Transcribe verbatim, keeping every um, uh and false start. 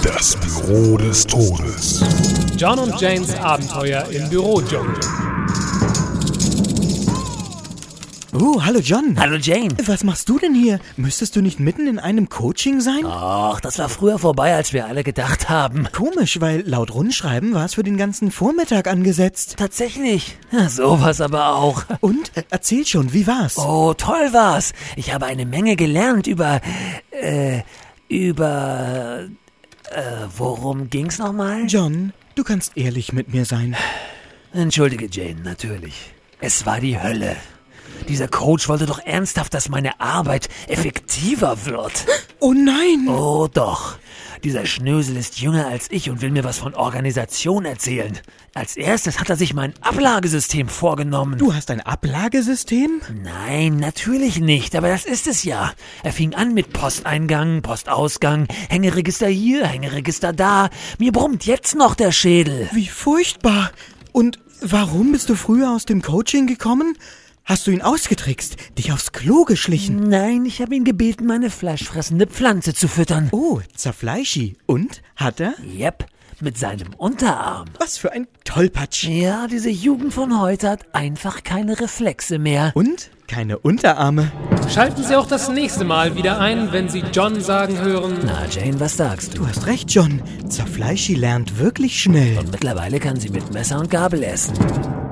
Das Büro des Todes. John und Janes Abenteuer im Bürodschungel. Oh, hallo John. Hallo Jane. Was machst du denn hier? Müsstest du nicht mitten in einem Coaching sein? Ach, das war früher vorbei, als wir alle gedacht haben. Komisch, weil laut Rundschreiben war es für den ganzen Vormittag angesetzt. Tatsächlich. Ja, sowas aber auch. Und? Erzähl schon, wie war's? Oh, toll war's. Ich habe eine Menge gelernt über, äh, über, äh, worum ging's nochmal? John, du kannst ehrlich mit mir sein. Entschuldige Jane, natürlich. Es war die Hölle. Dieser Coach wollte doch ernsthaft, dass meine Arbeit effektiver wird. Oh nein! Oh doch. Dieser Schnösel ist jünger als ich und will mir was von Organisation erzählen. Als erstes hat er sich mein Ablagesystem vorgenommen. Du hast ein Ablagesystem? Nein, natürlich nicht, aber das ist es ja. Er fing an mit Posteingang, Postausgang, Hängeregister hier, Hängeregister da. Mir brummt jetzt noch der Schädel. Wie furchtbar! Und warum bist du früher aus dem Coaching gekommen? Hast du ihn ausgetrickst, dich aufs Klo geschlichen? Nein, ich habe ihn gebeten, meine fleischfressende Pflanze zu füttern. Oh, zerfleischi. Und? Hat er? Yep, mit seinem Unterarm. Was für ein Tollpatsch. Ja, diese Jugend von heute hat einfach keine Reflexe mehr. Und? Keine Unterarme. Schalten Sie auch das nächste Mal wieder ein, wenn Sie John sagen hören: Na, Jane, was sagst du? Du hast recht, John. Zerfleischi lernt wirklich schnell. Und mittlerweile kann sie mit Messer und Gabel essen.